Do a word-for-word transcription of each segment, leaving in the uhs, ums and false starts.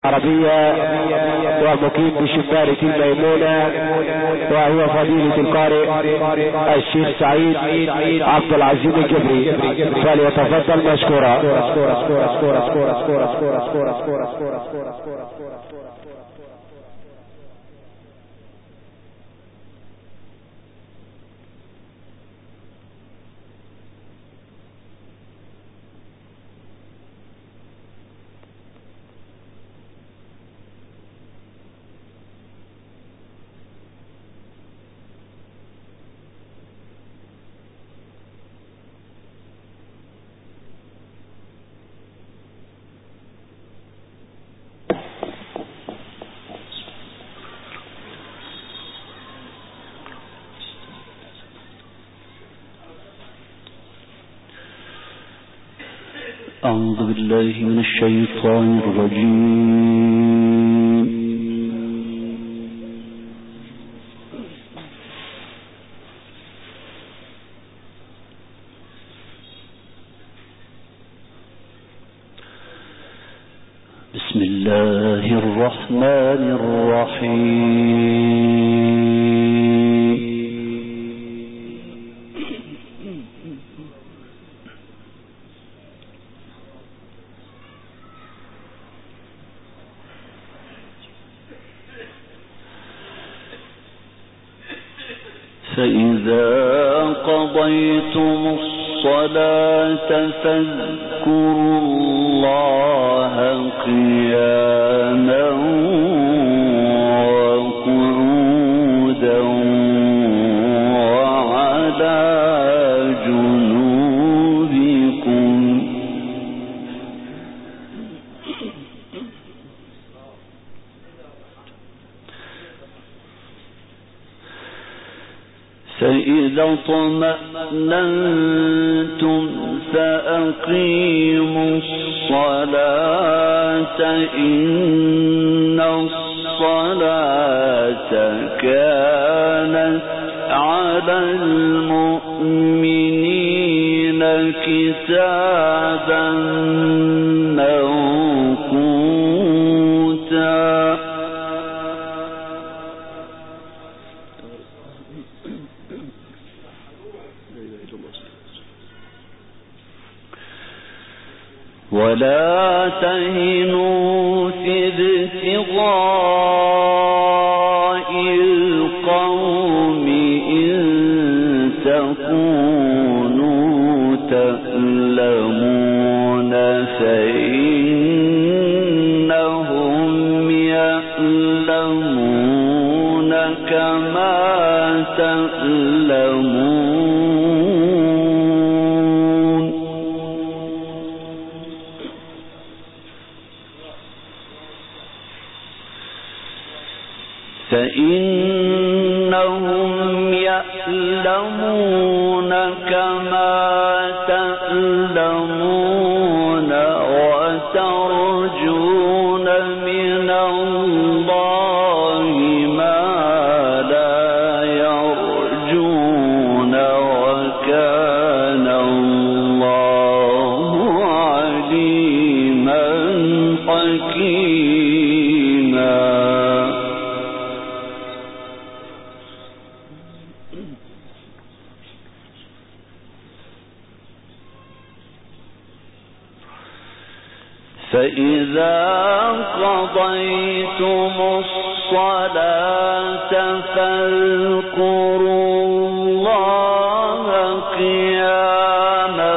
عربية ومقيم بشبارة الميمونة، وهو فضيلة القارئ الشيخ سعيد عبد العزيز الجبري، فليتفضل مشكورا. أعوذ بالله من الشيطان الرجيم. بسم الله الرحمن الرحيم. فإذا قضيتم الصلاة فاذكروا الله قياما وقعودا وعلى جنوبكم. فإذا اطمأننتم فأقيموا الصلاة إن الصلاة كانت على المؤمنين كتابا موقوتا. ولا تهنوا في ابتغاء القوم إن تكونوا تألمون فإنهم يألمون كما تألمون. فإنهم يألمون كما تألمون وترجون من الله ما لا يرجون وكان الله عليما حكيما. فإذا قضيتم الصلاة فاذكروا الله قياما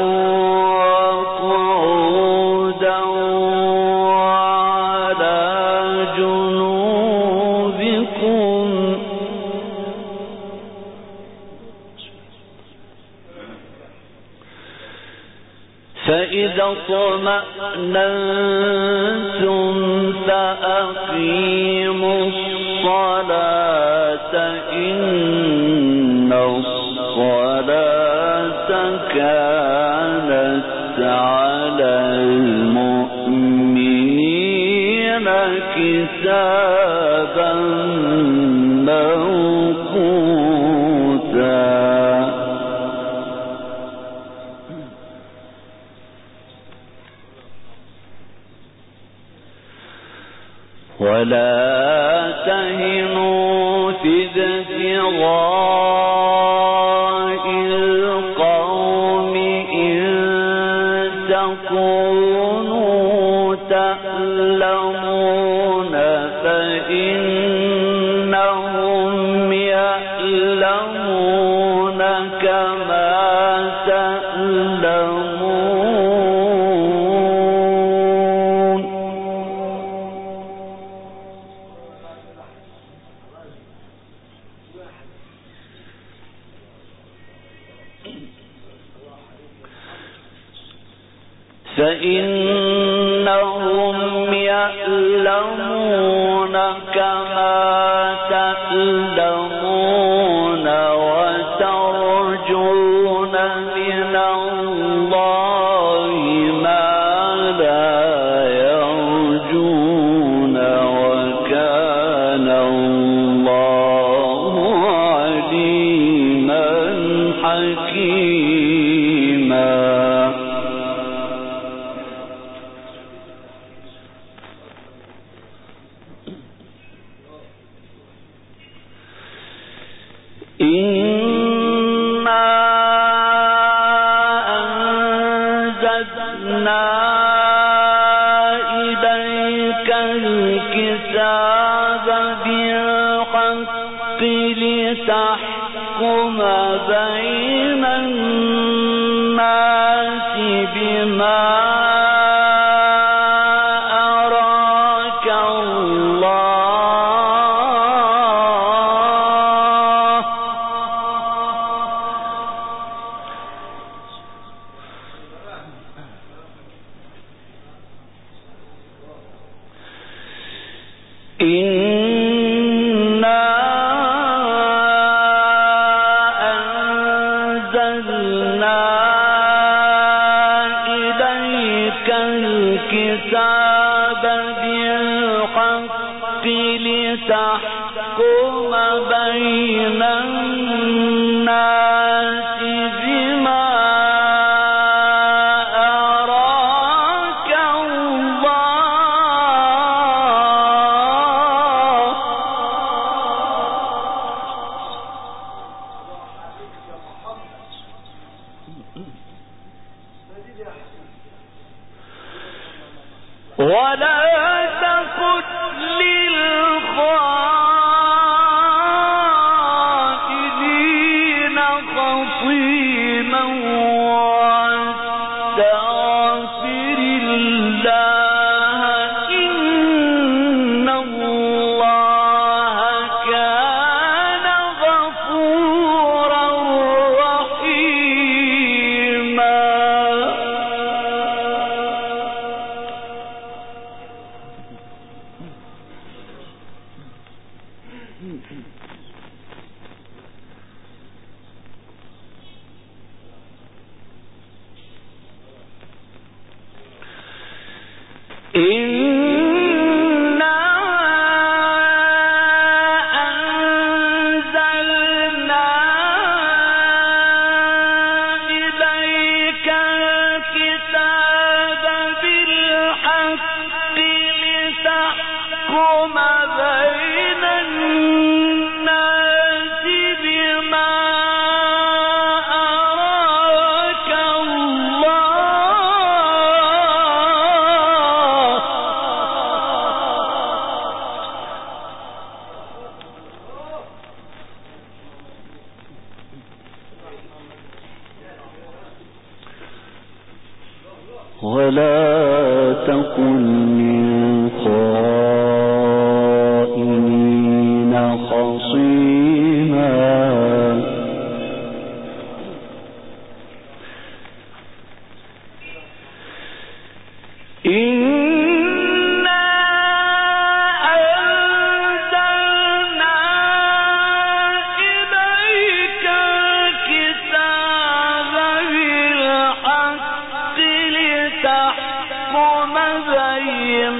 وقعودا وعلى جنوبكم. فإذا اطمأننتم فأقيموا الصلاة إن الصلاة كانت على المؤمنين كتابا موقوتا. ولا تهنوا في ابتغاء القوم إن تكونوا تألمون فإنهم يألمون كما تألمون. فإنهم يألمون كما تألمون وترجون من الله ما لا يرجون وكان الله عليما حكيما. إنا أنزلنا إليك الكتاب بالحق لتحكم بين الناس بما أراك الله. إنا أنزلنا إليك الكتاب بالحق لتحكم بين الناس بما أراك الله. ولا تكن للخائنين خصيما واستغفر الله إن الله كان غفورا رحيما. إنا أنزلنا إليك الكتاب بالحق لتحكم بين الناس بما أراك الله. ولا تكن للخائنين خصيما. إنا أنزلنا إليك الكتاب بالحق لتحكم بين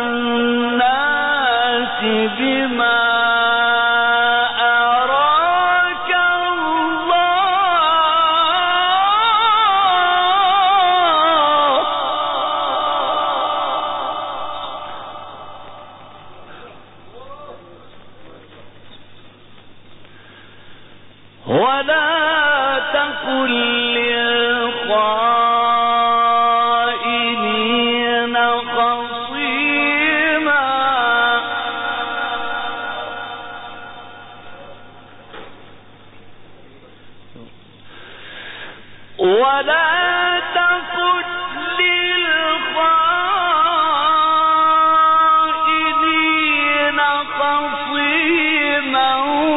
الناس بما أراك الله. ولا تكن للخائنين خصيما ولا تكن للخائنين خصيما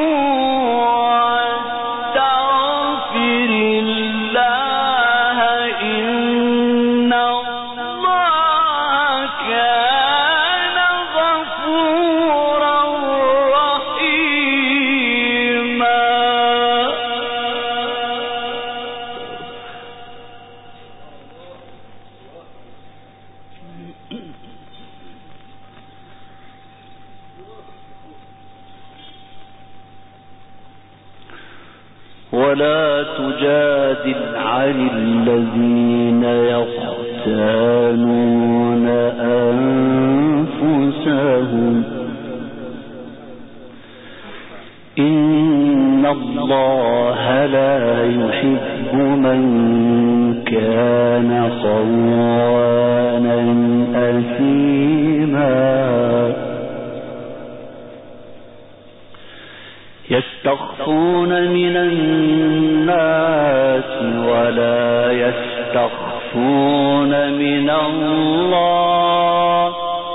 واستغفر الله إن الله كان غفورا رحيما. ولا تجادل عن الذين يختانون أنفسهم إن الله لا يحب من كان خوانا أثيما يستخفون من الناس ولا يستخفون من الله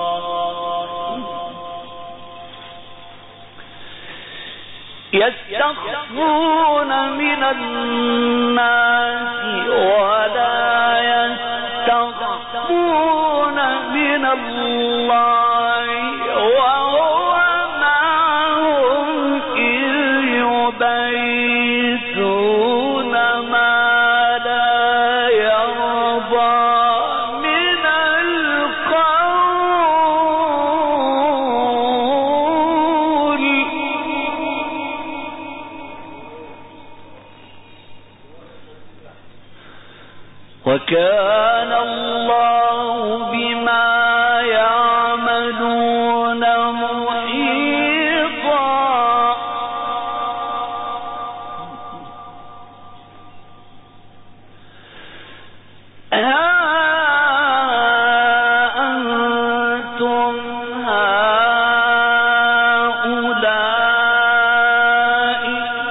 يستخفون من الناس ولا يستخفون من الله وهو معهم إذ يبيتون ما لا يرضى من القول وكان الله بما يعملون محيطا. ها أنتم هؤلاء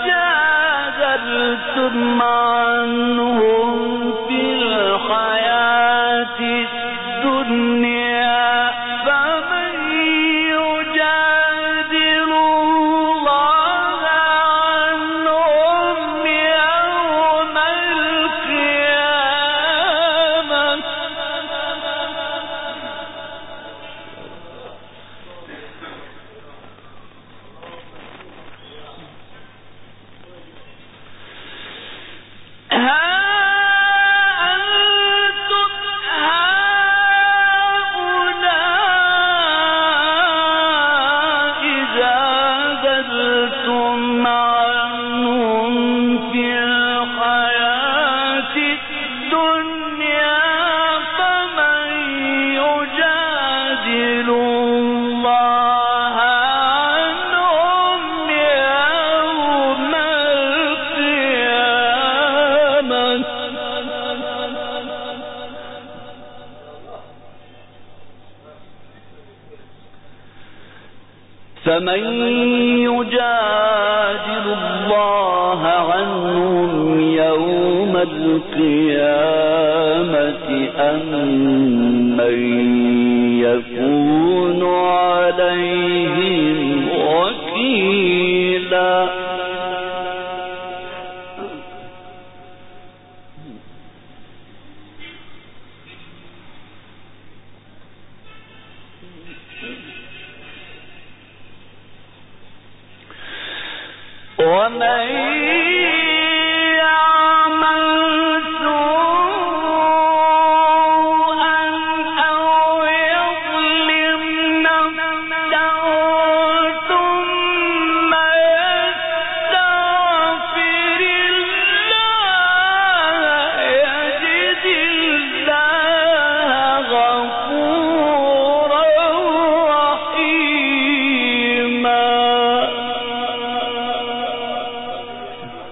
جادلتم عنهم في الحياة الدنيا فمن يجادل الله عنهم يوم القيامة ها أنتم هؤلاء جادلتم عنهم في الحياة الدنيا فمن يجادل الله عنهم يوم القيامة فمن يجادل الله عنهم يوم القيامة أم من يكون عليهم وكيلا. ومن يعمل سوءا أو يظلم نفسه ثم يستغفر الله يجد الله غفورا رحيما.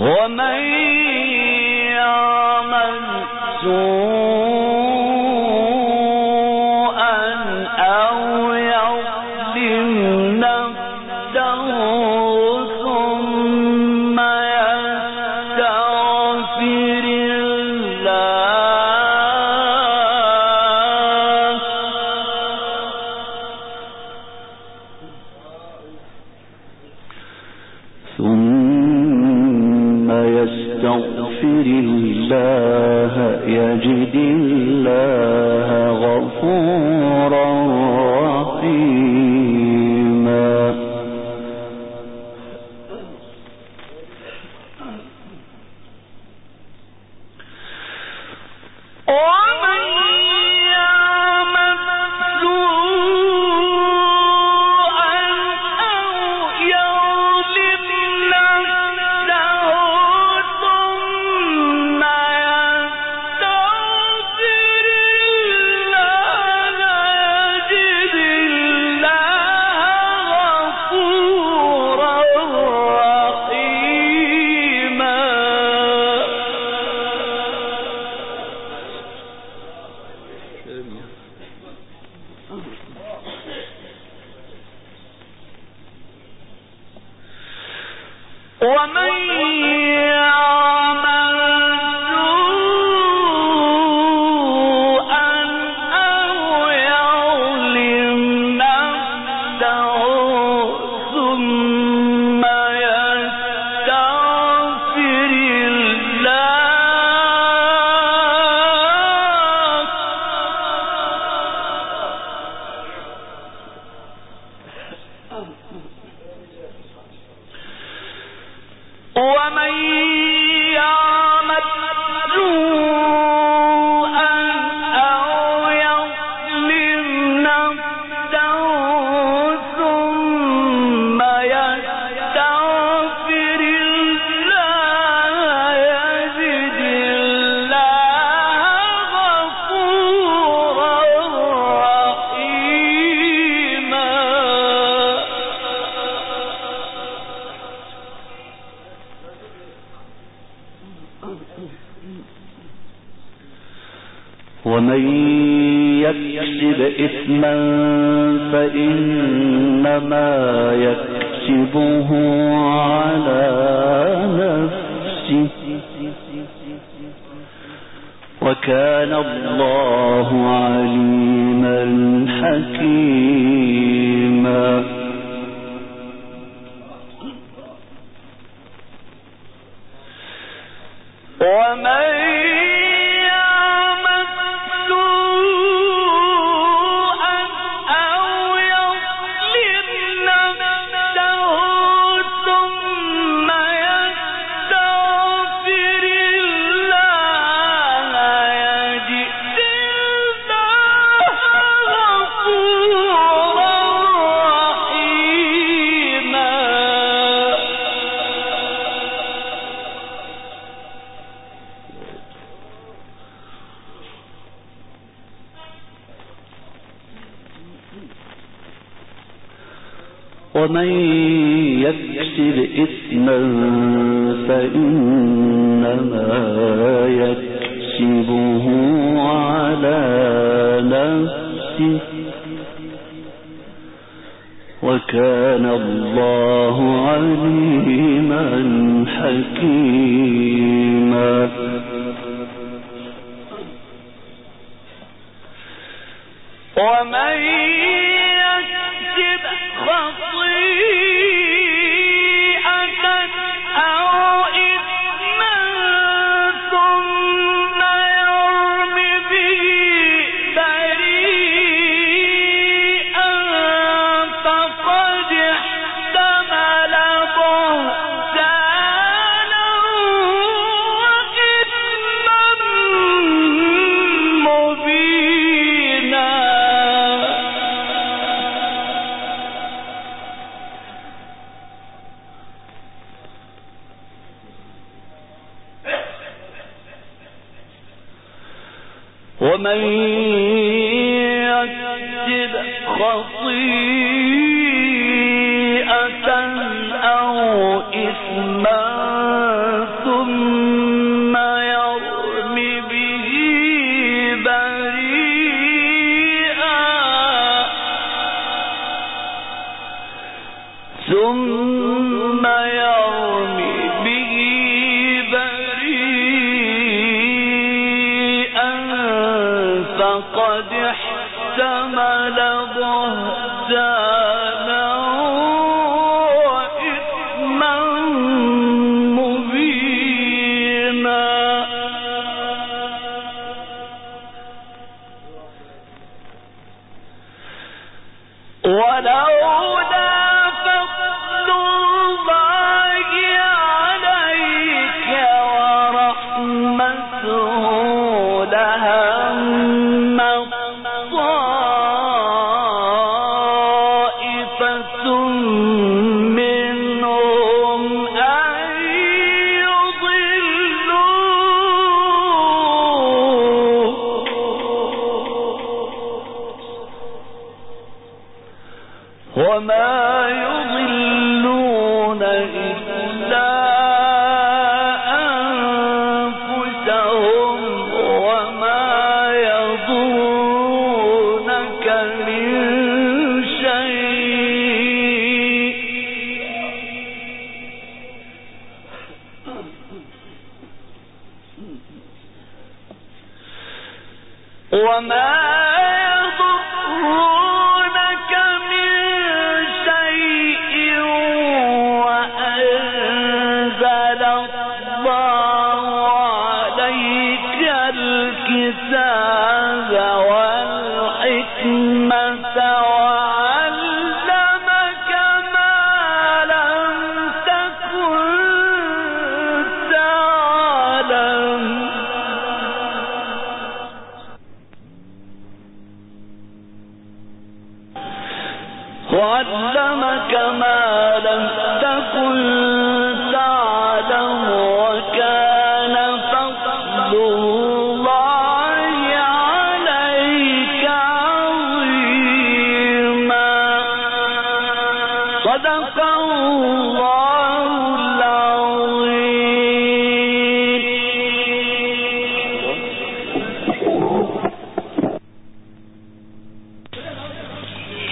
ومن يعمل سوءا أو يظلم نفسه ثم يستغفر الله ثم يستغفر الله يجد الله غفورا رحيما. ومن يعمل سوءا أو يظلم نفسه ثم يستغفر الله يجد الله غفورا رحيما. ومن يعمل سوءا أو يظلم نفسه ثم يستغفر ومن يعمل سوءا أو يظلم نفسه ثم يستغفر الله يجد الله غفورا رحيما. ومن يكسب إثما فإنما يكسبه على نفسه وكان الله عليما حكيما. ومن ومن يكسب إثما فإنما يكسبه على نفسه وكان الله عليما حكيما. ومن يكسب خطيئة أو إثما ثم يرم به بريئا فقد احتمل بهتانا وإثما مبينا. ومن يكسب خطيئة أو إثما وما يضرونك من شيء وأنزل الله عليك الكتاب والحكمة وعلمك ما لم تكن تعلم وعلمك ما لم تكن تعلم وكان فضل الله عليك عظيما صدق الله